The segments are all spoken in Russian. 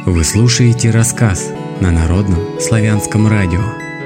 Вы слушаете рассказ на Народном славянском радио.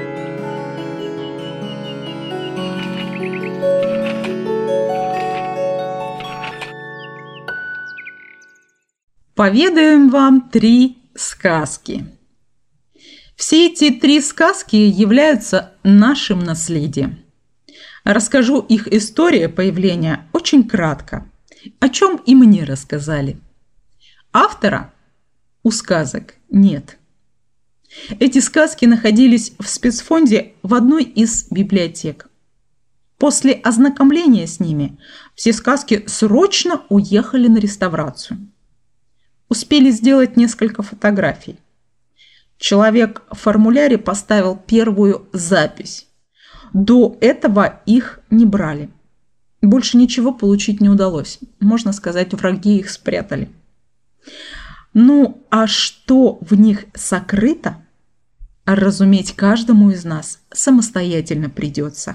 Поведаем вам 3 сказки. Все эти 3 сказки являются нашим наследием. Расскажу их историю появления очень кратко, о чем и мне рассказали. Автора у сказок нет. Эти сказки находились в спецфонде в одной из библиотек. После ознакомления с ними все сказки срочно уехали на реставрацию. Успели сделать несколько фотографий. Человек в формуляре поставил первую запись. До этого их не брали. Больше ничего получить не удалось. Можно сказать, враги их спрятали. Ну, а что в них сокрыто, разуметь каждому из нас самостоятельно придется.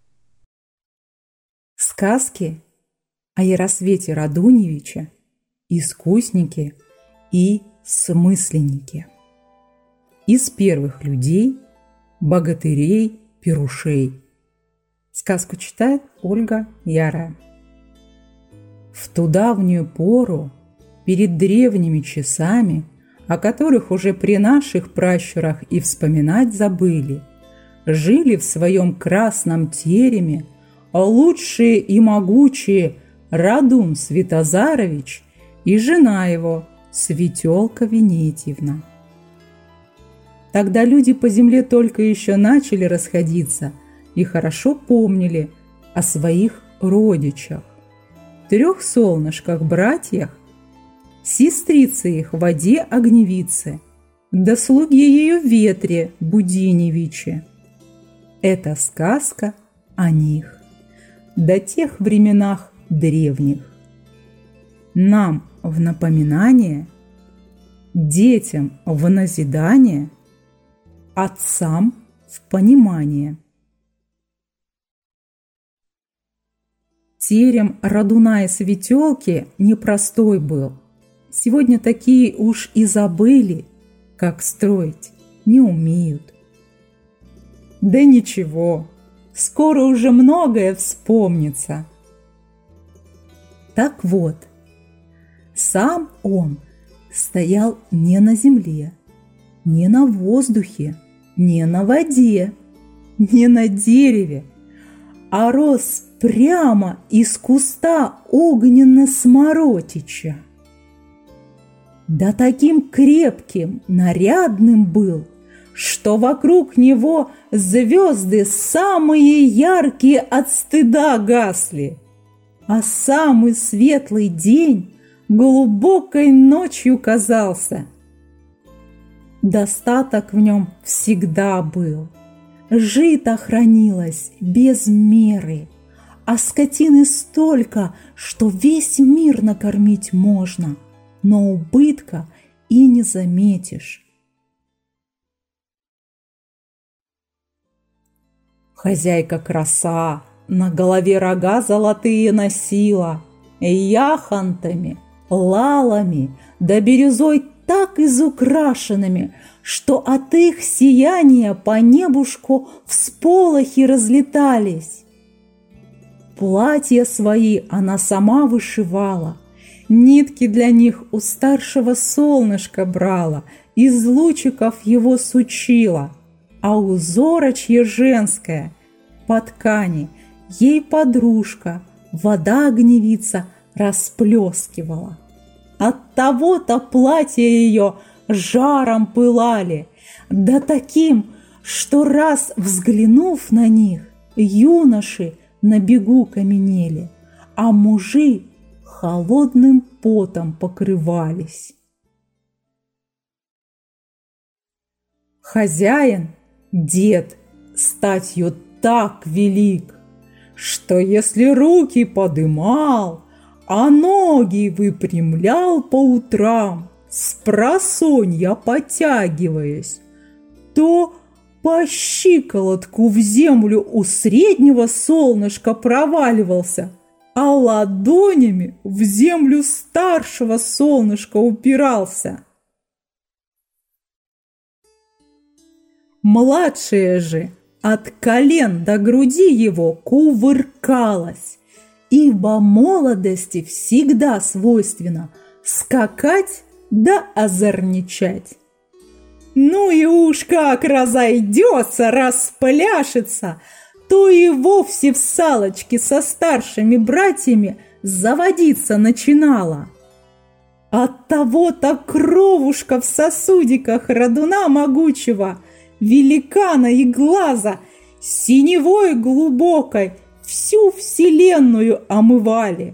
Сказки о Яросвете Радуневиче, искуснике и смысленнике. Из первых людей, богатырей, пирушей. Сказку читает Ольга Ярая. В ту давнюю пору, перед древними часами, о которых уже при наших пращурах и вспоминать забыли, жили в своем красном тереме лучшие и могучие Радун Святозарович и жена его Светелка Венетьевна. Тогда люди по земле только еще начали расходиться и хорошо помнили о своих родичах, 3 солнышках-братьях, сестрице их Воде Огневице, да слуге ее Ветре Будиневиче. Это сказка о них, до тех временах древних. Нам в напоминание, детям в назидание, отцам в понимание. Терем Радуна и Светелки непростой был. Сегодня такие уж и забыли, как строить не умеют. Да ничего, скоро уже многое вспомнится. Так вот, сам он стоял не на земле, не на воздухе, не на воде, не на дереве, а рос прямо из куста огненно-сморотича. Да таким крепким, нарядным был, что вокруг него звезды самые яркие от стыда гасли, а самый светлый день глубокой ночью казался. Достаток в нем всегда был, жито хранилось без меры, а скотины столько, что весь мир накормить можно, но убытка и не заметишь. Хозяйка краса на голове рога золотые носила, яхонтами, лалами да бирюзой так изукрашенными, что от их сияния по небушку всполохи разлетались. Платья свои она сама вышивала, нитки для них у старшего солнышка брала, из лучиков его сучила, а узорочье женское по ткани ей подружка, Вода Огневица, расплескивала. От того-то платья ее жаром пылали, да таким, что раз взглянув на них, юноши на бегу каменели, а мужи холодным потом покрывались. Хозяин, дед, статью так велик, что если руки подымал, а ноги выпрямлял по утрам, спросонья потягиваясь, то по щиколотку в землю у среднего солнышка проваливался, а ладонями в землю старшего солнышка упирался. Младшая же от колен до груди его кувыркалась, ибо молодости всегда свойственно скакать да озорничать. Ну и уж как разойдется, распляшется, то и вовсе в салочки со старшими братьями заводиться начинала. Оттого-то кровушка в сосудиках родуна могучего, великана и глаза, синевой глубокой всю вселенную омывали.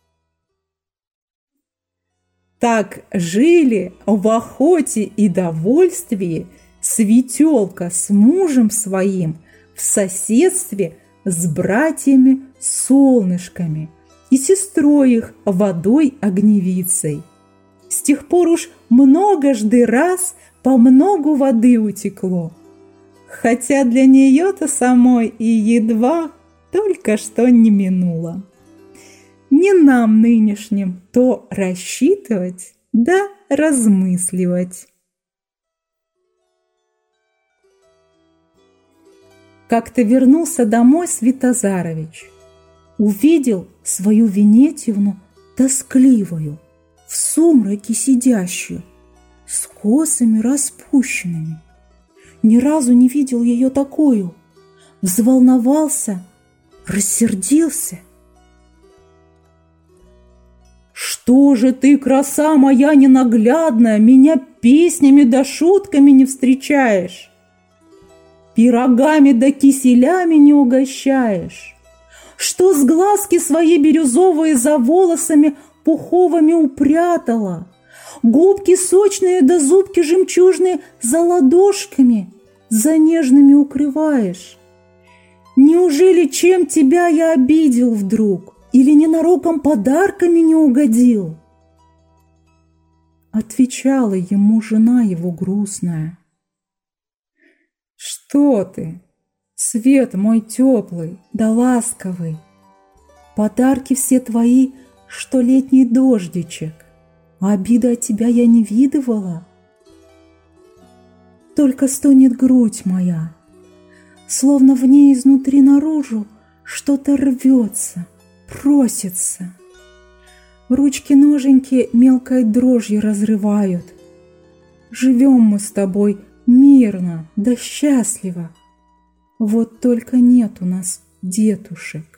Так жили в охоте и довольствии Светелка с мужем своим в соседстве с братьями-солнышками и сестрой их водой-огневицей. С тех пор уж многожды раз по многу воды утекло, хотя для нее-то самой и едва только что не минуло. Не нам нынешним то рассчитывать да размысливать. Как-то вернулся домой Светозарович. Увидел свою Венетьевну тоскливую, в сумраке сидящую, с косами распущенными. Ни разу не видел ее такую. Взволновался, рассердился. «Что же ты, краса моя ненаглядная, меня песнями да шутками не встречаешь? Пирогами да киселями не угощаешь? Что с глазки свои бирюзовые за волосами пуховыми упрятала? Губки сочные да зубки жемчужные за ладошками, за нежными укрываешь? Неужели чем тебя я обидел вдруг? Или ненароком подарками не угодил?» Отвечала ему жена его грустная: «Что ты, свет мой теплый да ласковый, подарки все твои, что летний дождичек, а обиды от тебя я не видывала. Только стонет грудь моя, словно в ней изнутри наружу что-то рвется, просится. Ручки-ноженьки мелкой дрожью разрывают. Живем мы с тобой мирно да счастливо. Вот только нет у нас детушек».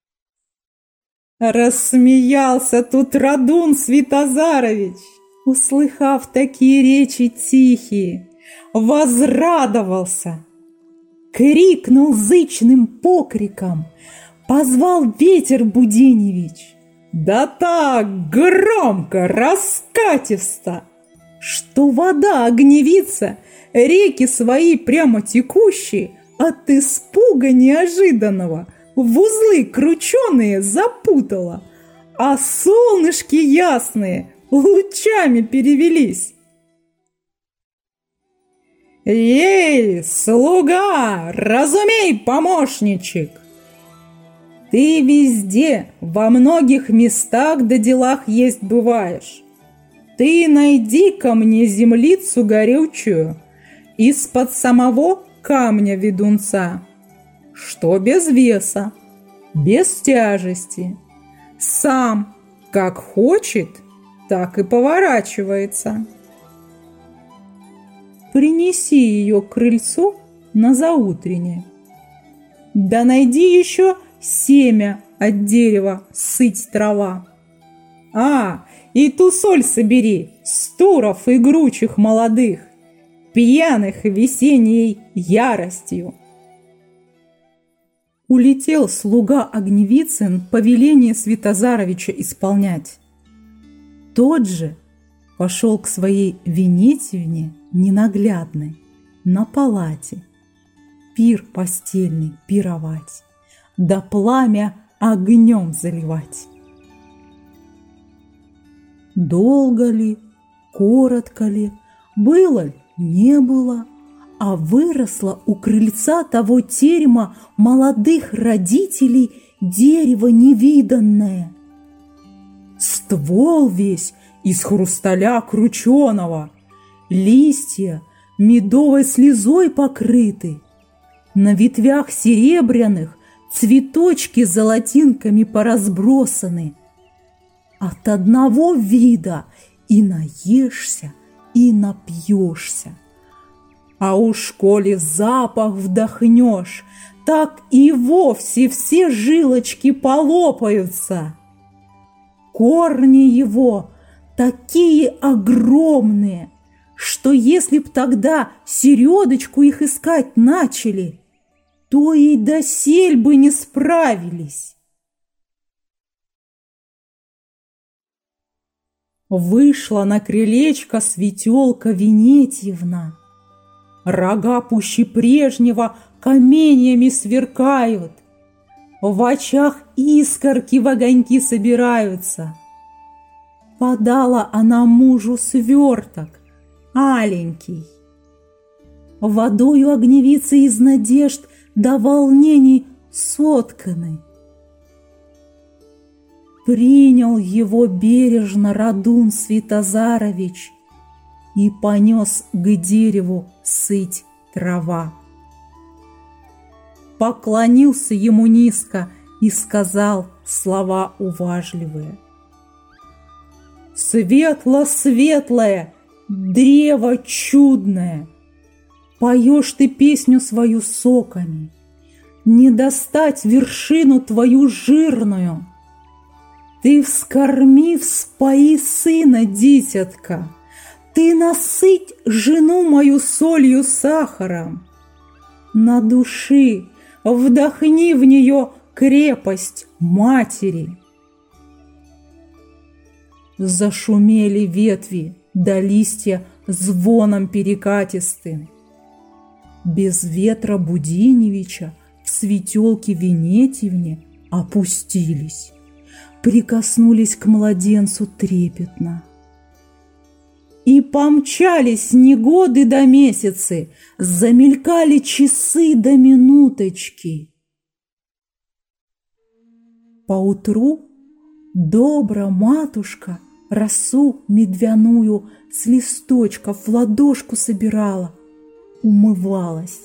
Рассмеялся тут Радун Светозарович, услыхав такие речи тихие, возрадовался, крикнул зычным покриком, позвал ветер Буденевич, да так громко, раскатисто, что вода огневица, реки свои прямо текущие, от испуга неожиданного в узлы крученые запутала, а солнышки ясные лучами перевелись. «Ей, слуга, разумей, помощничек! Ты везде, во многих местах да делах есть бываешь. Ты найди ко мне землицу горючую из-под самого камня ведунца, что без веса, без тяжести, сам как хочет, так и поворачивается. Принеси ее к крыльцу на заутренне. Да найди еще семя от дерева сыть трава. И ту соль собери, стуров и гручих молодых, пьяных весенней яростью». Улетел слуга Огневицын повеление Светозаровича исполнять. Тот же пошел к своей Венетьевне ненаглядной на палате, пир постельный пировать, да пламя огнем заливать. Долго ли, коротко ли, было ли, не было, а выросло у крыльца того терема молодых родителей дерево невиданное. Ствол весь из хрусталя крученого, листья медовой слезой покрыты. На ветвях серебряных цветочки золотинками поразбросаны. От одного вида и наешься, и напьешься. А уж коли запах вдохнешь, так и вовсе все жилочки полопаются. Корни его такие огромные, что если б тогда середочку их искать начали, то и досель бы не справились. Вышла на крылечко Светелка Венетьевна. Рога пуще прежнего каменьями сверкают, в очах искорки в огоньки собираются. Подала она мужу сверток, аленький. Водою огневицы из надежд до волнений сотканы. Принял его бережно Радун Святозарович и понес к дереву сыть трава. Поклонился ему низко и сказал слова уважливые. «Светло-светлое, древо чудное, поешь ты песню свою соками, не достать вершину твою жирную. Ты вскорми, вспои сына, дитятка, ты насыть жену мою солью сахаром. На души вдохни в нее крепость матери». Зашумели ветви, да листья звоном перекатистым. Без ветра Будиневича в Светелке Венетьевне опустились, прикоснулись к младенцу трепетно. И помчались не годы да месяцы, замелькали часы да минуточки. Поутру добра матушка росу медвяную с листочков в ладошку собирала, умывалась.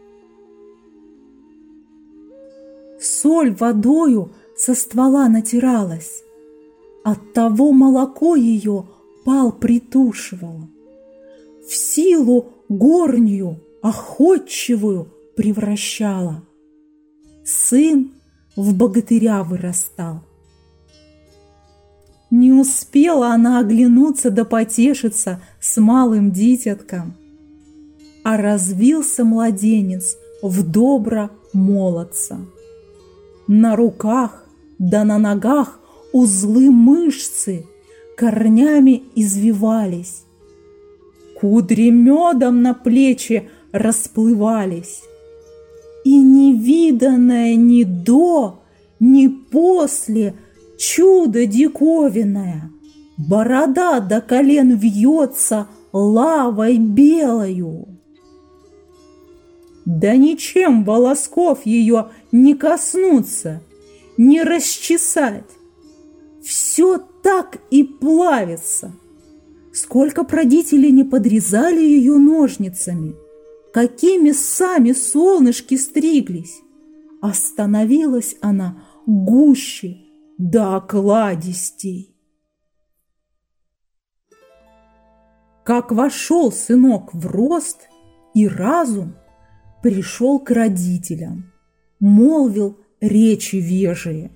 Соль водою со ствола натиралась, оттого молоко ее пал притушивало, в силу горнюю, охотчивую превращала. Сын в богатыря вырастал. Не успела она оглянуться да потешиться с малым дитятком, а развился младенец в добра молодца. На руках да на ногах узлы мышцы корнями извивались, кудри медом на плечи расплывались, и невиданное ни до, ни после чудо диковинное, борода до колен вьется лавой белою. Да ничем волосков ее не коснуться, не расчесать. Все так и плавится. Сколько б родители не подрезали ее ножницами, какими сами солнышки стриглись, остановилась она гуще да окладистей. Как вошел сынок в рост и разум, пришел к родителям, молвил речи вежие.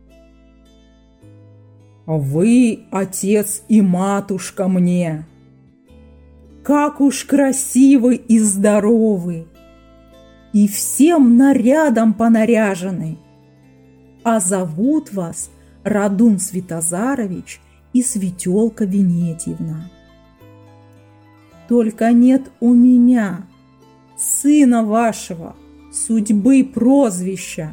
«Вы, отец и матушка, мне, как уж красивы и здоровы, и всем нарядом понаряжены, а зовут вас Радун Святозарович и Светелка Венетьевна. Только нет у меня, сына вашего, судьбы прозвища.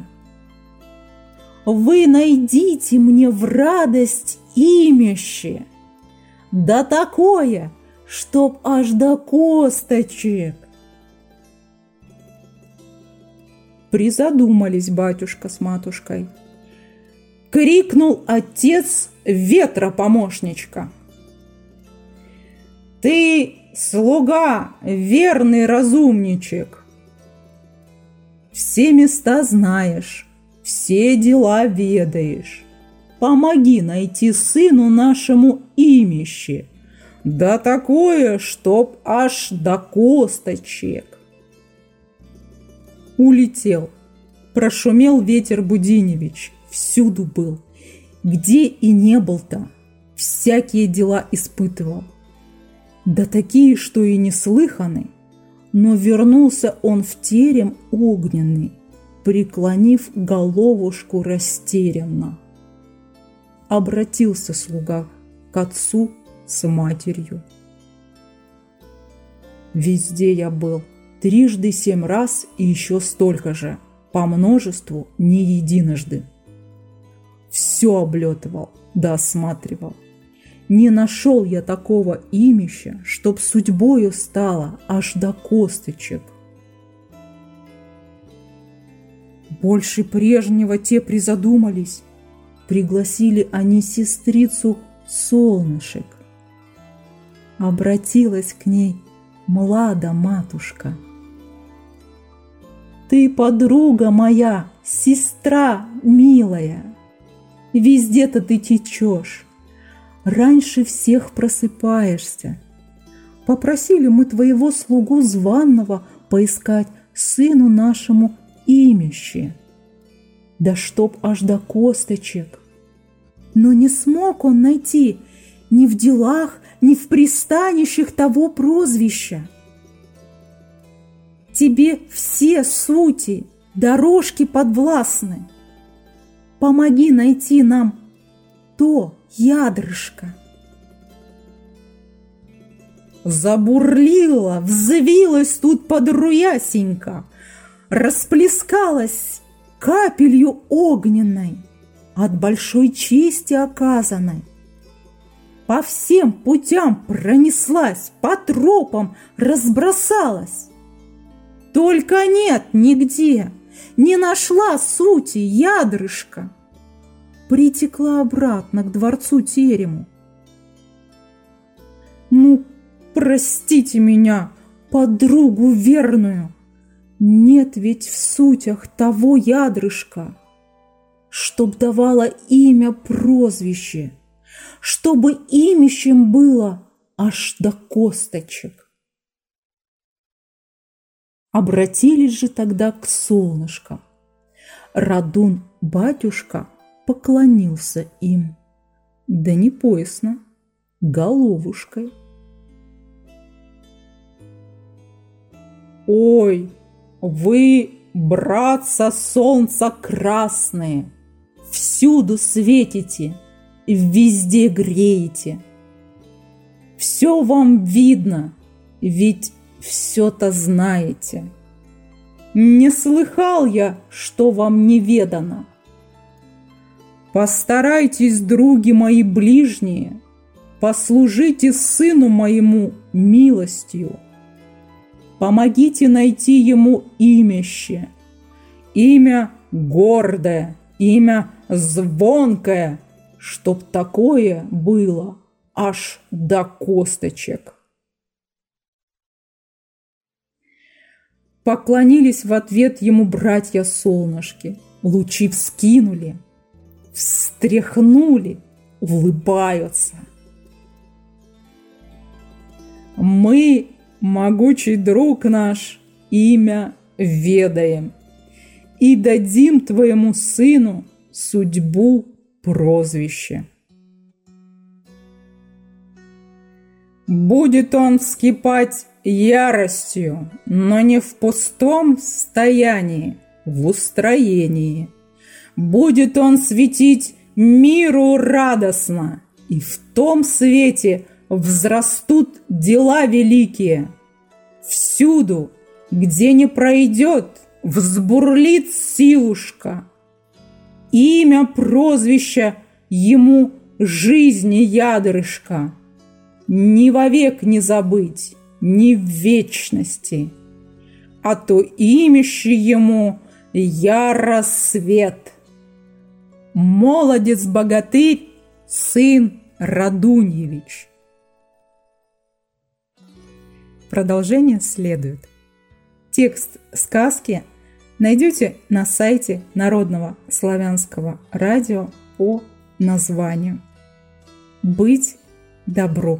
Вы найдите мне в радость имяще, да такое, чтоб аж до косточек». Призадумались батюшка с матушкой. Крикнул отец ветра помощничка: Ты слуга, верный разумничек. Все места знаешь, все дела ведаешь. Помоги найти сыну нашему имище, да такое, чтоб аж до косточек. Улетел, прошумел ветер Будиневич, всюду был, где и не был-то, всякие дела испытывал. Да такие, что и не слыханы, но вернулся он в терем огненный, преклонив головушку растерянно. Обратился слуга к отцу с матерью. Везде я был, 7 раз и еще столько же, по множеству не единожды. Все облетывал да осматривал. Не нашел я такого имища, чтоб судьбою стало аж до косточек. Больше прежнего те призадумались. Пригласили они сестрицу Солнышек. Обратилась к ней млада матушка. Ты, подруга моя, сестра милая, везде-то ты течешь, раньше всех просыпаешься. Попросили мы твоего слугу званного поискать сыну нашему имище, да чтоб аж до косточек. Но не смог он найти ни в делах, ни в пристанищах того прозвища. Тебе все сути, дорожки подвластны. Помоги найти нам то ядрышко. Забурлила, взвилась тут подруясенька, расплескалась капелью огненной от большой чести оказанной. По всем путям пронеслась, по тропам разбросалась. Только нет нигде, не нашла сути ядрышка. Притекла обратно к дворцу терему. Ну, простите меня, подругу верную, нет ведь в сутях того ядрышка, чтоб давало имя прозвище, чтобы имищем было аж до косточек. Обратились же тогда к солнышкам. Радун батюшка поклонился им, да не поясно, головушкой. Ой, вы, братца солнца красные, всюду светите и везде греете. Все вам видно, ведь все-то знаете. Не слыхал я, что вам неведано. Постарайтесь, други мои ближние, послужите сыну моему милостью. Помогите найти ему имище, имя гордое, имя звонкое, чтоб такое было аж до косточек. Поклонились в ответ ему братья-солнышки, лучи вскинули, встряхнули, улыбаются. Мы, могучий друг наш, имя ведаем и дадим твоему сыну судьбу прозвище. Будет он вскипать яростью, но не в пустом стоянии, в устроении. Будет он светить миру радостно, и в том свете взрастут дела великие. Всюду, где не пройдет, взбурлит силушка. Имя прозвища ему жизни ядрышка. Ни вовек не забыть, ни в вечности. А то имище ему яросвет. Молодец-богатырь, сын Радуньевич. Продолжение следует. Текст сказки найдете на сайте Народного славянского радио по названию «Быть добру».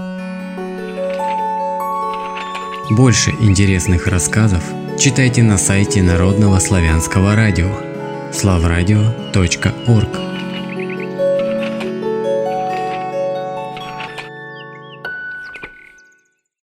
Больше интересных рассказов читайте на сайте Народного славянского радио slavradio.org.